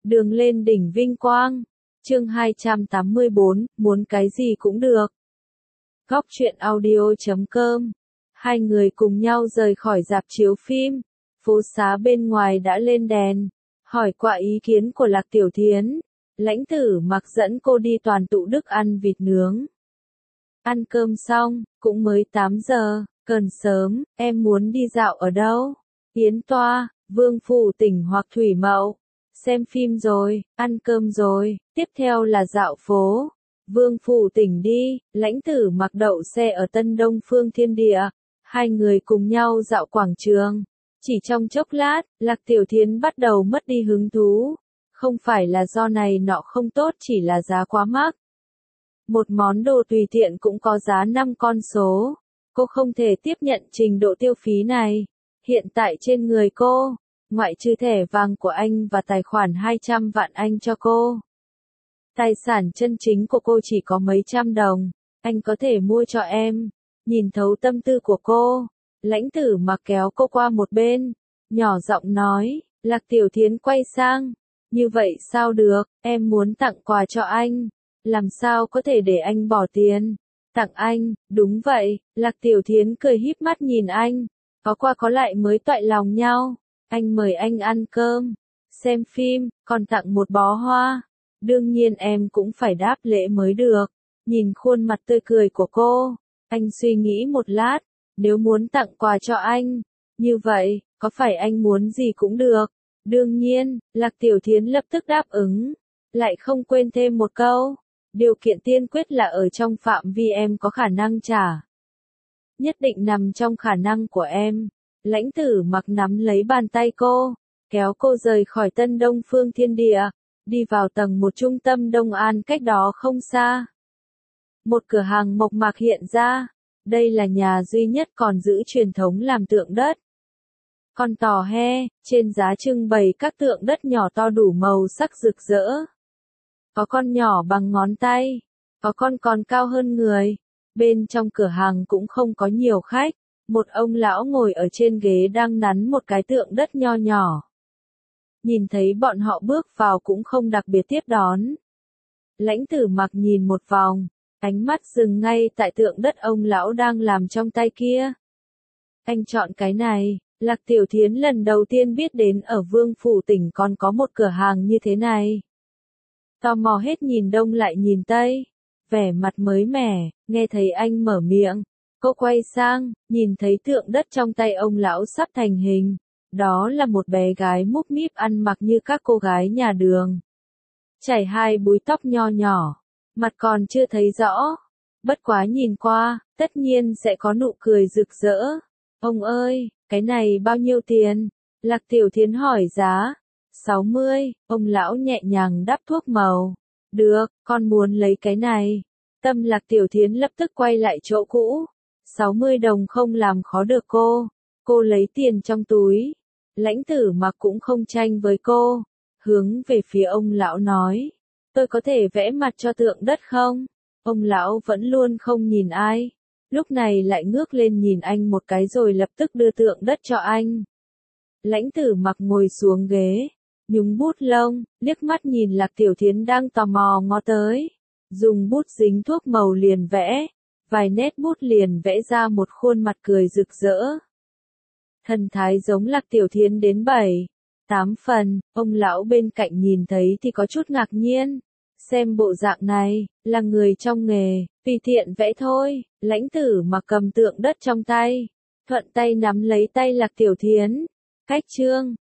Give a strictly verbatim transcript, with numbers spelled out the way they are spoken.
Đường lên đỉnh vinh quang. Chương hai trăm tám mươi bốn, muốn cái gì cũng được. Góc truyện audio chấm com. Hai người cùng nhau rời khỏi rạp chiếu phim. Phố xá bên ngoài đã lên đèn. Hỏi qua ý kiến của Lạc Tiểu Thiến. Lãnh Tử Mặc dẫn cô đi Toàn Tụ Đức ăn vịt nướng. Ăn cơm xong, cũng mới tám giờ, cần sớm, em muốn đi dạo ở đâu? Yến Toa, Vương Phủ Tỉnh hoặc Thủy Mậu. Xem phim rồi, ăn cơm rồi, tiếp theo là dạo phố. Vương Phủ Tỉnh đi, Lãnh Tử Mặc đậu xe ở Tân Đông Phương Thiên Địa. Hai người cùng nhau dạo quảng trường. Chỉ trong chốc lát, Lạc Tiểu Thiến bắt đầu mất đi hứng thú. Không phải là do này nọ không tốt, chỉ là giá quá mắc. Một món đồ tùy tiện cũng có giá năm con số. Cô không thể tiếp nhận trình độ tiêu phí này. Hiện tại trên người cô, ngoại trừ thẻ vàng của anh và tài khoản hai trăm vạn anh cho cô. Tài sản chân chính của cô chỉ có mấy trăm đồng. Anh có thể mua cho em. Nhìn thấu tâm tư của cô, Lãnh Tử Mặc kéo cô qua một bên, nhỏ giọng nói. Lạc Tiểu Thiến quay sang. Như vậy sao được, em muốn tặng quà cho anh. Làm sao có thể để anh bỏ tiền? Tặng anh, đúng vậy. Lạc Tiểu Thiến cười híp mắt nhìn anh. Có qua có lại mới toại lòng nhau. Anh mời anh ăn cơm, xem phim, còn tặng một bó hoa. Đương nhiên em cũng phải đáp lễ mới được. Nhìn khuôn mặt tươi cười của cô, anh suy nghĩ một lát. Nếu muốn tặng quà cho anh, như vậy, có phải anh muốn gì cũng được? Đương nhiên, Lạc Tiểu Thiến lập tức đáp ứng. Lại không quên thêm một câu. Điều kiện tiên quyết là ở trong phạm vi em có khả năng trả. Nhất định nằm trong khả năng của em. Lãnh Tử Mặc nắm lấy bàn tay cô, kéo cô rời khỏi Tân Đông Phương Thiên Địa, đi vào tầng một trung tâm Đông An cách đó không xa. Một cửa hàng mộc mạc hiện ra. Đây là nhà duy nhất còn giữ truyền thống làm tượng đất. Con tò he, trên giá trưng bày các tượng đất nhỏ to đủ màu sắc rực rỡ. Có con nhỏ bằng ngón tay, có con còn cao hơn người. Bên trong cửa hàng cũng không có nhiều khách. Một ông lão ngồi ở trên ghế đang nắn một cái tượng đất nho nhỏ. Nhìn thấy bọn họ bước vào cũng không đặc biệt tiếp đón. Lãnh Tử Mặc nhìn một vòng, ánh mắt dừng ngay tại tượng đất ông lão đang làm trong tay kia. Anh chọn cái này. Lạc Tiểu Thiến lần đầu tiên biết đến ở Vương Phủ Tỉnh còn có một cửa hàng như thế này. Tò mò hết nhìn đông lại nhìn tây. Vẻ mặt mới mẻ, nghe thấy anh mở miệng. Cô quay sang, nhìn thấy tượng đất trong tay ông lão sắp thành hình. Đó là một bé gái múp míp ăn mặc như các cô gái nhà đường. Chảy hai búi tóc nho nhỏ, mặt còn chưa thấy rõ. Bất quá nhìn qua, tất nhiên sẽ có nụ cười rực rỡ. Ông ơi, cái này bao nhiêu tiền? Lạc Tiểu Thiến hỏi giá. sáu mươi, ông lão nhẹ nhàng đắp thuốc màu. Được, con muốn lấy cái này. Tâm Lạc Tiểu Thiến lập tức quay lại chỗ cũ. sáu mươi đồng không làm khó được cô. Cô lấy tiền trong túi. Lãnh Tử Mặc cũng không tranh với cô. Hướng về phía ông lão nói. Tôi có thể vẽ mặt cho tượng đất không? Ông lão vẫn luôn không nhìn ai. Lúc này lại ngước lên nhìn anh một cái rồi lập tức đưa tượng đất cho anh. Lãnh Tử Mặc ngồi xuống ghế, nhúng bút lông, liếc mắt nhìn Lạc Tiểu Thiến đang tò mò ngó tới. Dùng bút dính thuốc màu liền vẽ. Vài nét bút liền vẽ ra một khuôn mặt cười rực rỡ. Thần thái giống Lạc Tiểu Thiến đến bảy, tám phần, ông lão bên cạnh nhìn thấy thì có chút ngạc nhiên. Xem bộ dạng này, là người trong nghề, tùy tiện vẽ thôi. Lãnh Tử Mặc cầm tượng đất trong tay, thuận tay nắm lấy tay Lạc Tiểu Thiến. Cách chương,